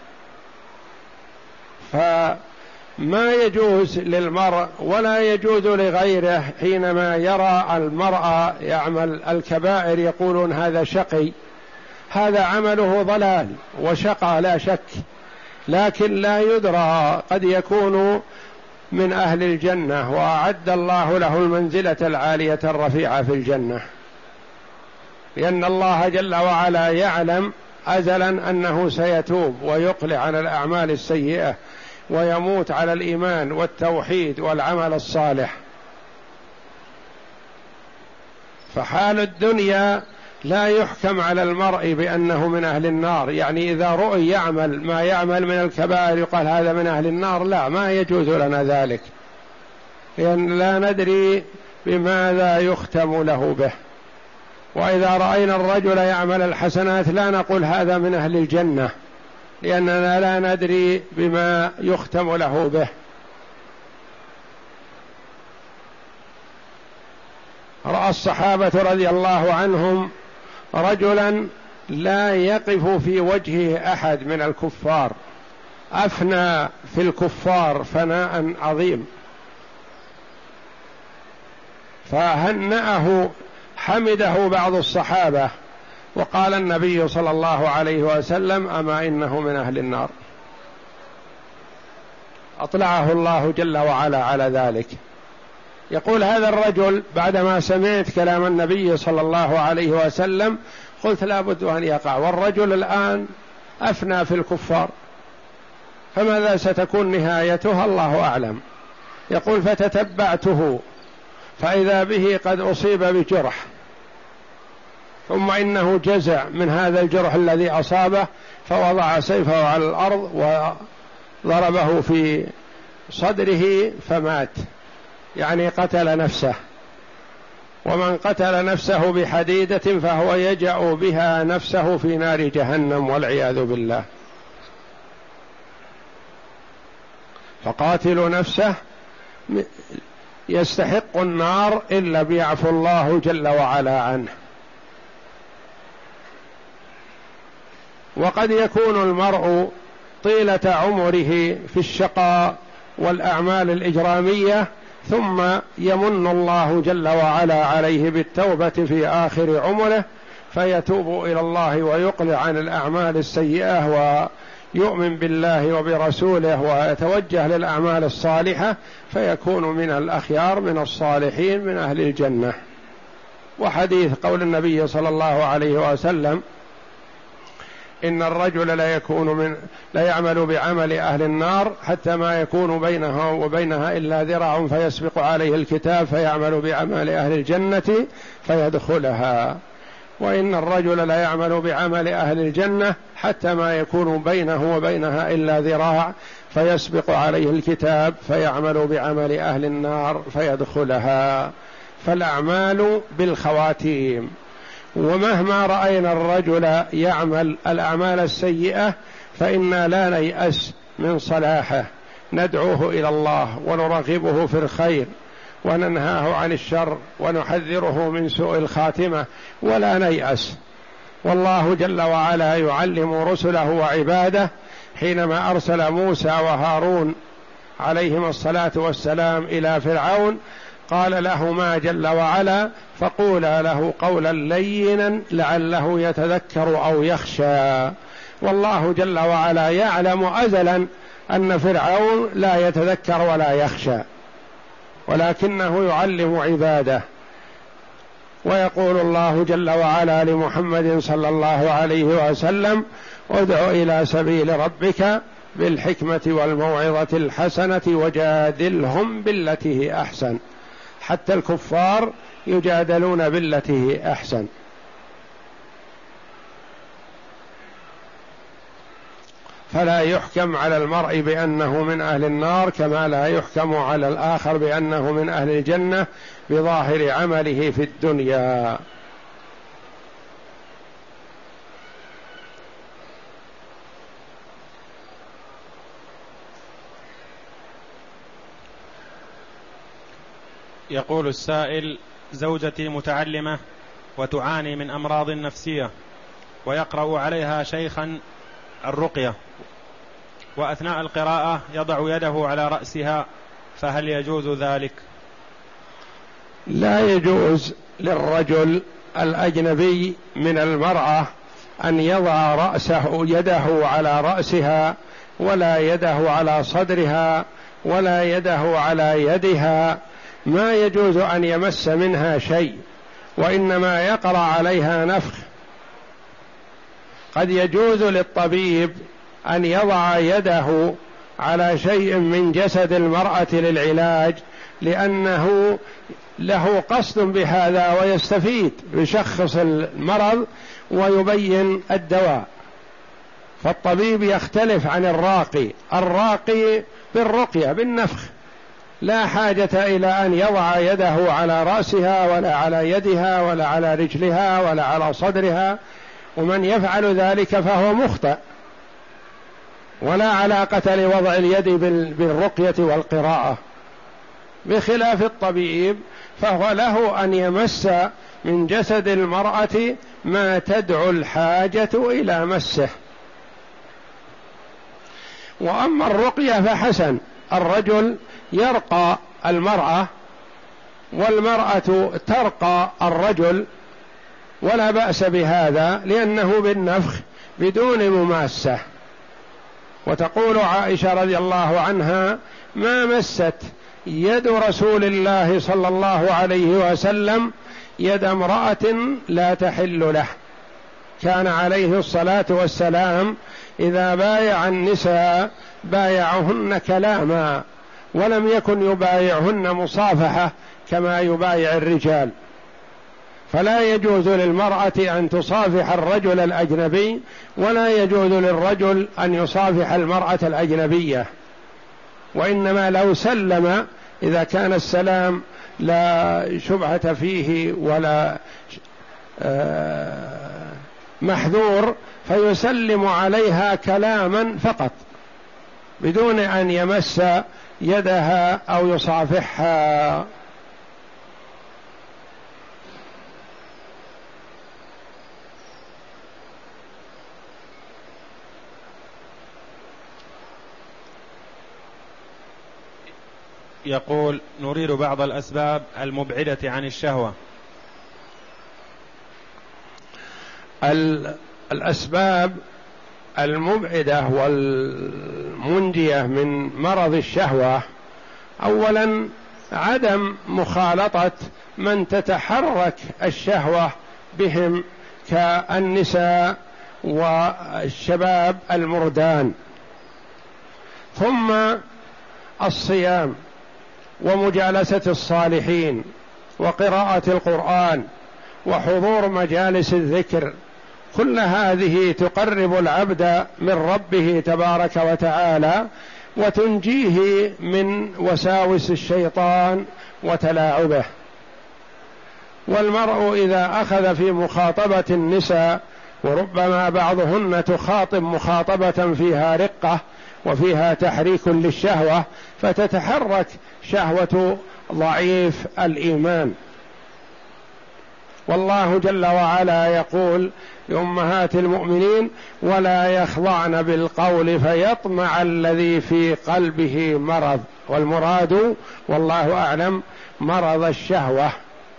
فما يجوز للمرء ولا يجوز لغيره حينما يرى المرأة يعمل الكبائر يقولون هذا شقي، هذا عمله ضلال وشقى لا شك، لكن لا يدرى، قد يكون من أهل الجنة وأعد الله له المنزلة العالية الرفيعة في الجنة، لأن الله جل وعلا يعلم أزلا أنه سيتوب ويقلع عن الأعمال السيئة ويموت على الإيمان والتوحيد والعمل الصالح. فحال الدنيا لا يحكم على المرء بأنه من أهل النار، يعني إذا رؤي يعمل ما يعمل من الكبائر يقال هذا من أهل النار، لا، ما يجوز لنا ذلك، لأن لا ندري بماذا يختم له به. وإذا رأينا الرجل يعمل الحسنات لا نقول هذا من أهل الجنة، لأننا لا ندري بما يختم له به. رأى الصحابة رضي الله عنهم رجلا لا يقف في وجهه أحد من الكفار، أفنى في الكفار فناء عظيم، فهنأه حمده بعض الصحابة، وقال النبي صلى الله عليه وسلم: أما إنه من أهل النار. أطلعه الله جل وعلا على ذلك. يقول هذا الرجل بعدما سمعت كلام النبي صلى الله عليه وسلم قلت لا بد أن يقع، والرجل الآن أفنى في الكفار، فماذا ستكون نهايته؟ الله أعلم. يقول فتتبعته فإذا به قد أصيب بجرح، ثم إنه جزع من هذا الجرح الذي أصابه، فوضع سيفه على الأرض وضربه في صدره فمات، يعني قتل نفسه. ومن قتل نفسه بحديدة فهو يجأ بها نفسه في نار جهنم والعياذ بالله. فقاتل نفسه يستحق النار إلا بيعفو الله جل وعلا عنه. وقد يكون المرء طيلة عمره في الشقاء والأعمال الإجرامية، ثم يمن الله جل وعلا عليه بالتوبة في آخر عمره، فيتوب إلى الله ويقلع عن الأعمال السيئة ويؤمن بالله وبرسوله ويتوجه للأعمال الصالحة، فيكون من الأخيار من الصالحين من أهل الجنة. وحديث قول النبي صلى الله عليه وسلم: إن الرجل لا يكون من لا يعمل بعمل أهل النار حتى ما يكون بينه وبينها إلا ذراع فيسبق عليه الكتاب فيعمل بعمل أهل الجنة فيدخلها، وإن الرجل لا يعمل بعمل أهل الجنة حتى ما يكون بينه وبينها إلا ذراع فيسبق عليه الكتاب فيعمل بعمل أهل النار فيدخلها. فالأعمال بالخواتيم، ومهما رأينا الرجل يعمل الأعمال السيئة فإنا لا نيأس من صلاحه، ندعوه إلى الله ونرغبه في الخير وننهاه عن الشر ونحذره من سوء الخاتمة، ولا نيأس. والله جل وعلا يعلم رسله وعباده حينما أرسل موسى وهارون عليهما الصلاة والسلام إلى فرعون، قال لهما جل وعلا: فقولا له قولا لينا لعله يتذكر أو يخشى. والله جل وعلا يعلم أزلا أن فرعون لا يتذكر ولا يخشى، ولكنه يعلم عباده. ويقول الله جل وعلا لمحمد صلى الله عليه وسلم: ادع إلى سبيل ربك بالحكمة والموعظة الحسنة وجادلهم بالتي هي أحسن. حتى الكفار يجادلون بالتي هي أحسن. فلا يحكم على المرء بأنه من أهل النار كما لا يحكم على الآخر بأنه من أهل الجنة بظاهر عمله في الدنيا. يقول السائل: زوجتي متعلمة وتعاني من أمراض نفسية، ويقرأ عليها شيخا الرقية، وأثناء القراءة يضع يده على رأسها، فهل يجوز ذلك؟ لا يجوز للرجل الأجنبي من المرأة أن يضع رأسه يده على رأسها، ولا يده على صدرها، ولا يده على يدها، ما يجوز أن يمس منها شيء، وإنما يقرأ عليها نفخ. قد يجوز للطبيب أن يضع يده على شيء من جسد المرأة للعلاج، لأنه له قصد بهذا ويستفيد، يشخص المرض ويبين الدواء. فالطبيب يختلف عن الراقي، الراقي بالرقية بالنفخ، لا حاجة إلى أن يضع يده على رأسها ولا على يدها ولا على رجلها ولا على صدرها، ومن يفعل ذلك فهو مخطئ، ولا علاقة لوضع اليد بالرقية والقراءة. بخلاف الطبيب فهو له أن يمس من جسد المرأة ما تدعو الحاجة إلى مسه. وأما الرقية فحسن، الرجل يرقى المرأة والمرأة ترقى الرجل، ولا بأس بهذا لأنه بالنفخ بدون مماسة. وتقول عائشة رضي الله عنها: ما مست يد رسول الله صلى الله عليه وسلم يد امرأة لا تحل له. كان عليه الصلاة والسلام إذا بايع النساء بايعهن كلاما، ولم يكن يبايعهن مصافحة كما يبايع الرجال. فلا يجوز للمرأة أن تصافح الرجل الأجنبي، ولا يجوز للرجل أن يصافح المرأة الأجنبية، وإنما لو سلم إذا كان السلام لا شبهة فيه ولا محذور فيسلم عليها كلاما فقط بدون أن يمس يدها أو يصافحها. يقول: نريد بعض الأسباب المبعدة عن الشهوة. الأسباب المبعدة والمنجية من مرض الشهوة: أولا عدم مخالطة من تتحرك الشهوة بهم كالنساء والشباب المردان، ثم الصيام ومجالسة الصالحين وقراءة القرآن وحضور مجالس الذكر، كل هذه تقرب العبد من ربه تبارك وتعالى وتنجيه من وساوس الشيطان وتلاعبه. والمرء إذا أخذ في مخاطبة النساء، وربما بعضهن تخاطب مخاطبة فيها رقة وفيها تحريك للشهوة، فتتحرك شهوة ضعيف الإيمان. والله جل وعلا يقول لأمهات المؤمنين: ولا يخضعن بالقول فيطمع الذي في قلبه مرض. والمراد والله أعلم مرض الشهوة.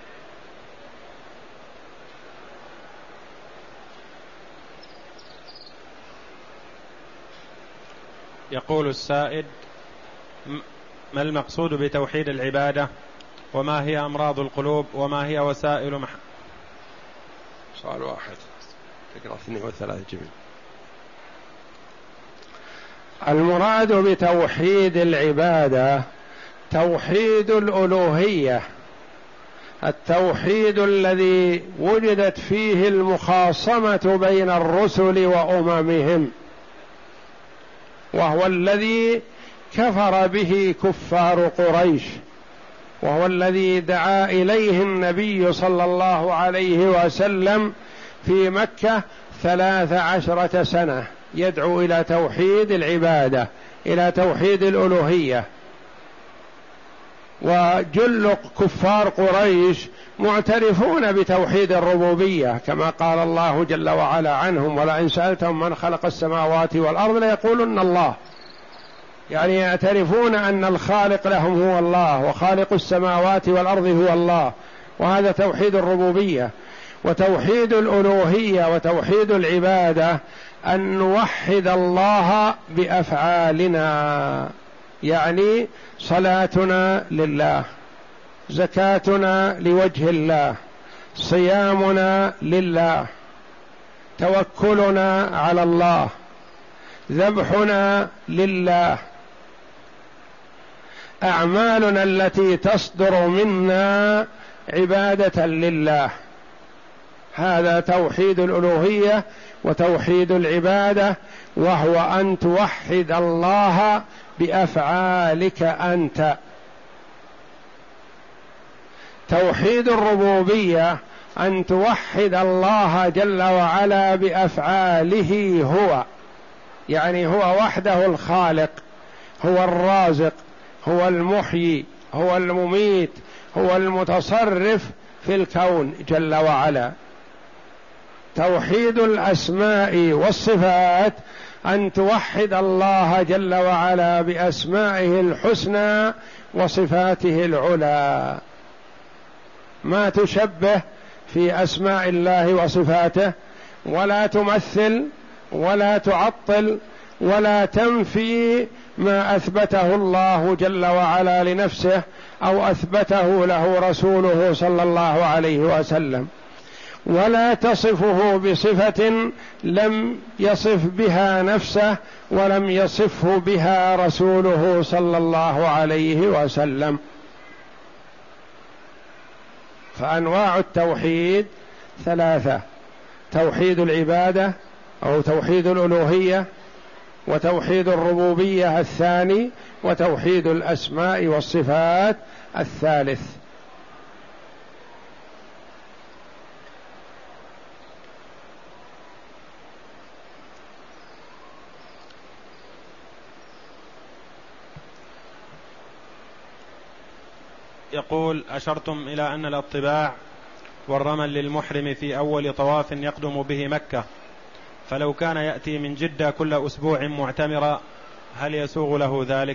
يقول السائل: ما المقصود بتوحيد العبادة؟ وما هي أمراض القلوب؟ وما هي وسائل مح... سؤال واحد تقرأ اثنين وثلاثة جميل. المراد بتوحيد العبادة توحيد الألوهية، التوحيد الذي وجدت فيه المخاصمة بين الرسل وأممهم، وهو الذي كفر به كفار قريش، وهو الذي دعا إليه النبي صلى الله عليه وسلم في مكة ثلاث عشرة سنة، يدعو إلى توحيد العبادة، إلى توحيد الألوهية. وجل كفار قريش معترفون بتوحيد الربوبية، كما قال الله جل وعلا عنهم: ولئن سألتهم من خلق السماوات والأرض ليقولن الله. يعني يعترفون أن الخالق لهم هو الله، وخالق السماوات والأرض هو الله، وهذا توحيد الربوبية. وتوحيد الألوهية وتوحيد العبادة أن نوحد الله بأفعالنا، يعني صلاتنا لله، زكاتنا لوجه الله، صيامنا لله، توكلنا على الله، ذبحنا لله، أعمالنا التي تصدر منا عبادة لله. هذا توحيد الألوهية وتوحيد العبادة، وهو أن توحد الله بأفعالك أنت. توحيد الربوبية أن توحد الله جل وعلا بأفعاله هو، يعني هو وحده الخالق، هو الرازق، هو المحيي، هو المميت، هو المتصرف في الكون جل وعلا. توحيد الأسماء والصفات أن توحد الله جل وعلا بأسمائه الحسنى وصفاته العلى، ما تشبه في أسماء الله وصفاته، ولا تمثل ولا تعطل ولا تنفي ما أثبته الله جل وعلا لنفسه أو أثبته له رسوله صلى الله عليه وسلم، ولا تصفه بصفة لم يصف بها نفسه ولم يصفه بها رسوله صلى الله عليه وسلم. فأنواع التوحيد ثلاثة: توحيد العبادة أو توحيد الألوهية، وتوحيد الربوبية الثاني، وتوحيد الأسماء والصفات الثالث. يقول: أشرتم إلى أن الاطباع والرمل للمحرم في أول طواف يقدم به مكة، فلو كان يأتي من جدة كل أسبوع معتمرا هل يسوغ له ذلك؟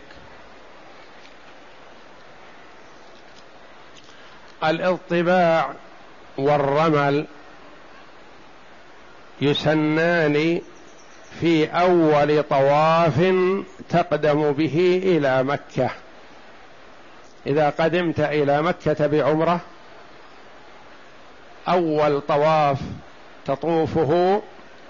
الاطباع والرمل يسنان في أول طواف تقدم به إلى مكة. إذا قدمت إلى مكة بعمرة أول طواف تطوفه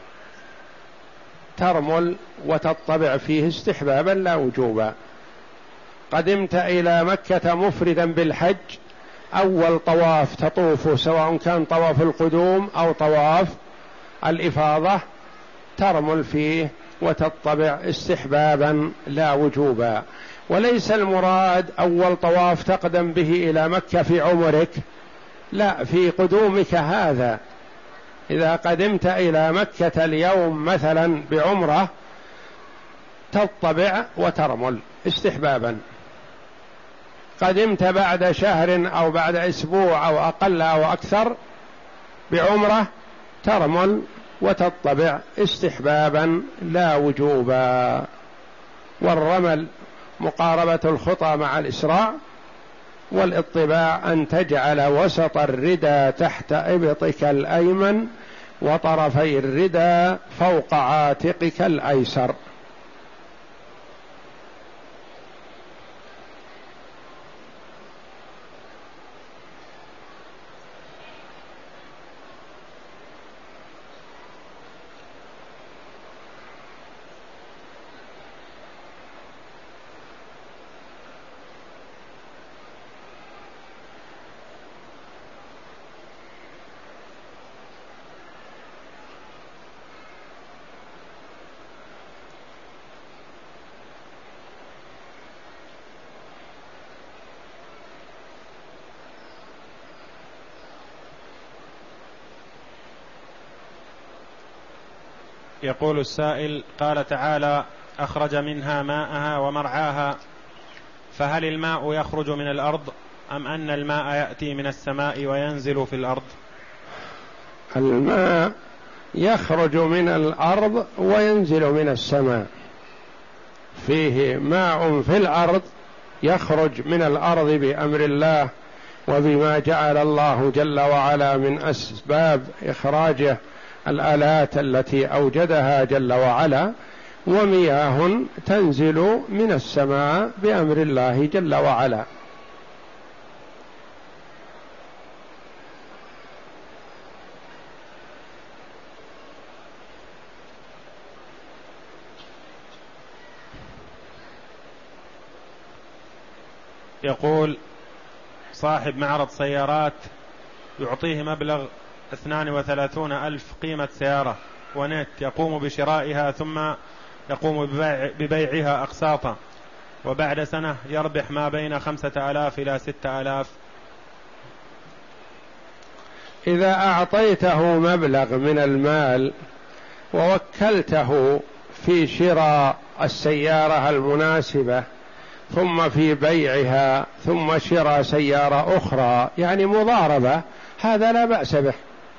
ترمل وتطبع فيه استحبابا لا وجوبا. قدمت إلى مكة مفردا بالحج أول طواف تطوف سواء كان طواف القدوم أو طواف الإفاضة ترمل فيه وتطبع استحبابا لا وجوبا. وليس المراد أول طواف تقدم به إلى مكة في عمرك، لا، في قدومك هذا. إذا قدمت إلى مكة اليوم مثلا بعمرة تطبع وترمل استحبابا. قدمت بعد شهر أو بعد أسبوع أو أقل أو أكثر بعمرة ترمل وتطبع استحبابا لا وجوبا. والرمل مقاربة الخطى مع الإسراع، والاطباع أن تجعل وسط الردى تحت إبطك الأيمن وطرفي الردى فوق عاتقك الأيسر. يقول السائل: قال تعالى: أخرج منها ماءها ومرعاها، فهل الماء يخرج من الأرض أم أن الماء يأتي من السماء وينزل في الأرض؟ الماء يخرج من الأرض وينزل من السماء. فيه ماء في الأرض يخرج من الأرض بأمر الله وبما جعل الله جل وعلا من أسباب إخراجه الآلات التي أوجدها جل وعلا، ومياه تنزل من السماء بأمر الله جل وعلا. يقول صاحب معرض سيارات يعطيه مبلغ اثنان وثلاثون ألف قيمة سيارة ونت، يقوم بشرائها ثم يقوم ببيع ببيعها أقساطا، وبعد سنة يربح ما بين خمسة آلاف إلى ستة آلاف. إذا أعطيته مبلغ من المال ووكلته في شراء السيارة المناسبة ثم في بيعها ثم شراء سيارة أخرى، يعني مضاربة، هذا لا بأس به،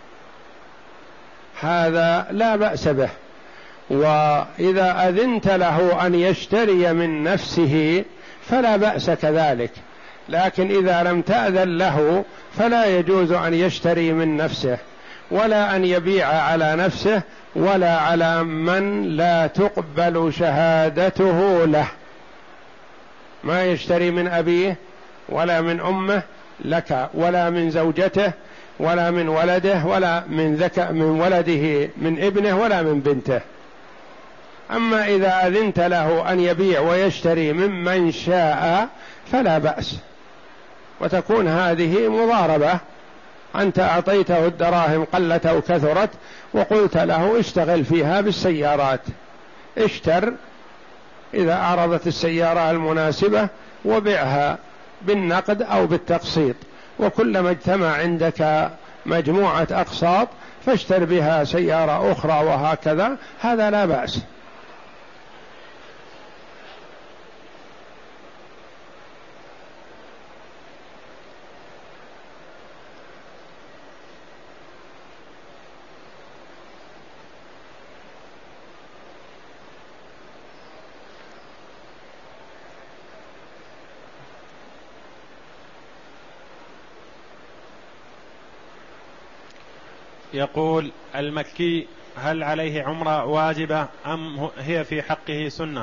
هذا لا بأس به. وإذا أذنت له أن يشتري من نفسه فلا بأس كذلك، لكن إذا لم تأذن له فلا يجوز أن يشتري من نفسه ولا أن يبيع على نفسه ولا على من لا تقبل شهادته له. ما يشتري من أبيه ولا من أمه لك ولا من زوجته ولا من ولده ولا من ذكر من ولده من ابنه ولا من بنته. أما إذا أذنت له أن يبيع ويشتري ممن شاء فلا بأس، وتكون هذه مضاربة، أنت أعطيته الدراهم قلت أو كثرت وقلت له اشتغل فيها بالسيارات، اشتر إذا عرضت السيارة المناسبة وبيعها بالنقد أو بالتقسيط، وكلما اجتمع عندك مجموعة أقساط فاشتر بها سيارة أخرى، وهكذا، هذا لا بأس. يقول المكي هل عليه عمرة واجبة أم هي في حقه سنة؟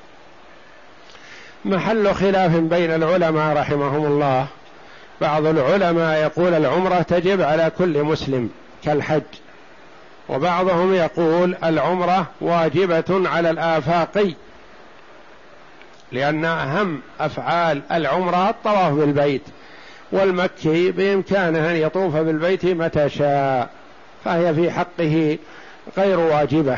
محل خلاف بين العلماء رحمهم الله. بعض العلماء يقول العمرة تجب على كل مسلم كالحج، وبعضهم يقول العمرة واجبة على الآفاقي، لأن أهم أفعال العمرة الطواف بالبيت، والمكي بإمكانه أن يطوف بالبيت متى شاء، فهي في حقه غير واجبة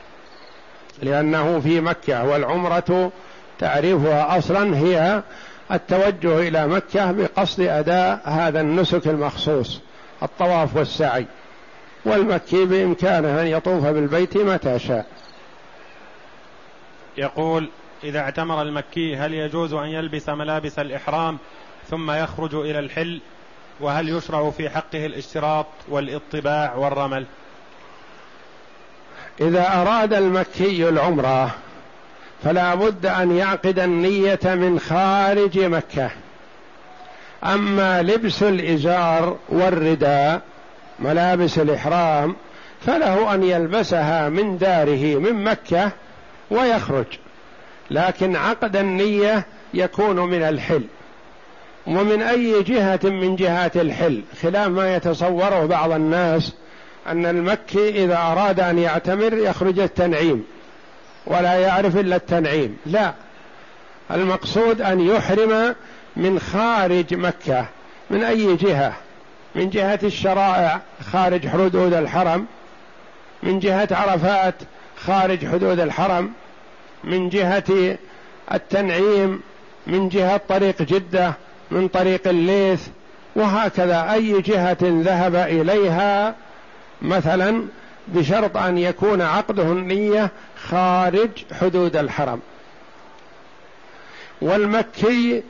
لأنه في مكة، والعمرة تعريفها أصلا هي التوجه إلى مكة بقصد أداء هذا النسك المخصوص الطواف والسعي، والمكي بإمكانه أن يطوف بالبيت متى شاء. يقول إذا اعتمر المكي هل يجوز أن يلبس ملابس الإحرام ثم يخرج إلى الحل؟ وهل يشرع في حقه الاشتراط والاطباع والرمل؟ إذا أراد المكي العمرة فلا بد أن يعقد النية من خارج مكة. أما لبس الإزار والرداء ملابس الإحرام فله أن يلبسها من داره من مكة ويخرج، لكن عقد النية يكون من الحل، ومن أي جهة من جهات الحل، خلاف ما يتصوره بعض الناس أن المكي إذا أراد أن يعتمر يخرج التنعيم ولا يعرف إلا التنعيم، لا، المقصود أن يحرم من خارج مكة من أي جهة، من جهة الشرائع خارج حدود الحرم، من جهة عرفات خارج حدود الحرم، من جهة التنعيم، من جهة طريق جدة، من طريق الليث، وهكذا أي جهة ذهب إليها مثلا، بشرط أن يكون عقده النية خارج حدود الحرم. والمكي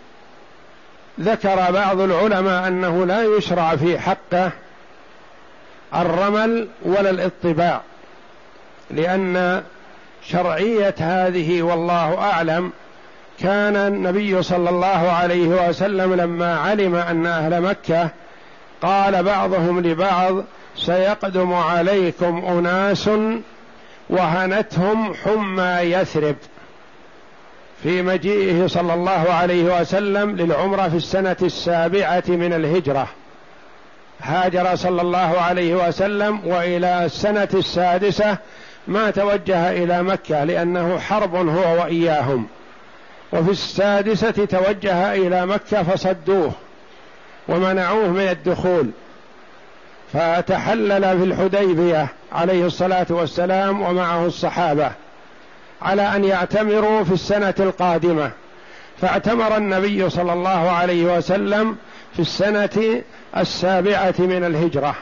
ذكر بعض العلماء أنه لا يشرع في حقه الرمل ولا الاطباع، لأن شرعية هذه والله أعلم كان النبي صلى الله عليه وسلم لما علم أن أهل مكة قال بعضهم لبعض سيقدم عليكم أناس وهنتهم حمى يثرب، في مجيئه صلى الله عليه وسلم للعمرة في السنة السابعة من الهجرة، هاجر صلى الله عليه وسلم وإلى السنة السادسة ما توجه إلى مكة لأنه حرب هو وإياهم، وفي السادسة توجه إلى مكة فصدوه ومنعوه من الدخول، فتحلل في الحديبية عليه الصلاة والسلام ومعه الصحابة على أن يعتمروا في السنة القادمة، فاعتمر النبي صلى الله عليه وسلم في السنة السابعة من الهجرة.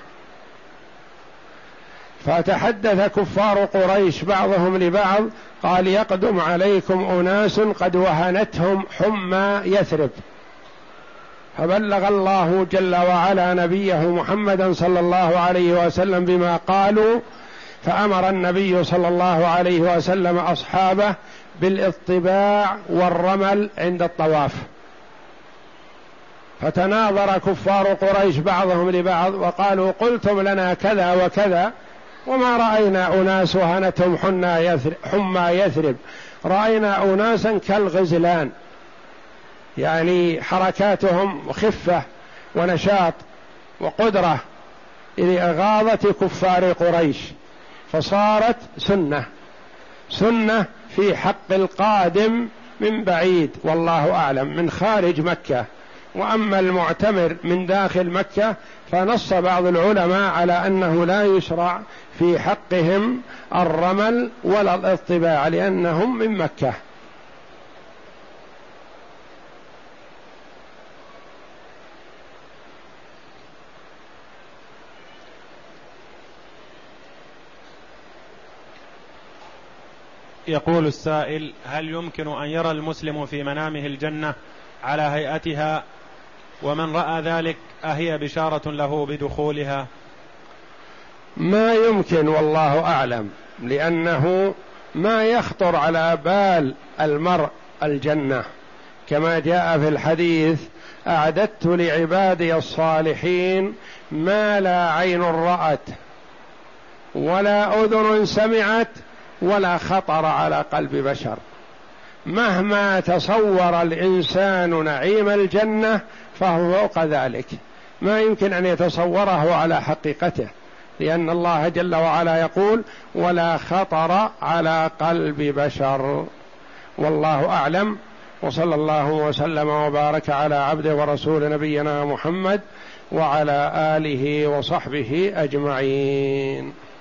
فتحدث كفار قريش بعضهم لبعض قال: يقدم عليكم أناس قد وهنتهم حمى يثرب. فبلغ الله جل وعلا نبيه محمدا صلى الله عليه وسلم بما قالوا، فأمر النبي صلى الله عليه وسلم أصحابه بالاطباع والرمل عند الطواف. فتناظر كفار قريش بعضهم لبعض وقالوا: قلتم لنا كذا وكذا وما رأينا أناس وهنتهم حمى يثرب، رأينا أناسا كالغزلان، يعني حركاتهم خفة ونشاط وقدرة لإغاظة كفار قريش، فصارت سنة سنة في حق القادم من بعيد والله أعلم من خارج مكة. وأما المعتمر من داخل مكة فنص بعض العلماء على أنه لا يشرع في حقهم الرمل ولا الاطباع لأنهم من مكة. يقول السائل: هل يمكن أن يرى المسلم في منامه الجنة على هيئتها؟ ومن رأى ذلك أهي بشارة له بدخولها؟ ما يمكن والله أعلم، لأنه ما يخطر على بال المرء الجنة، كما جاء في الحديث: أعددت لعبادي الصالحين ما لا عين رأت ولا أذن سمعت ولا خطر على قلب بشر. مهما تصور الإنسان نعيم الجنة فهو فوق ذلك، ما يمكن أن يتصوره على حقيقته، لأن الله جل وعلا يقول: ولا خطر على قلب بشر. والله أعلم، وصلى الله وسلم وبارك على عبده ورسول نبينا محمد وعلى آله وصحبه أجمعين.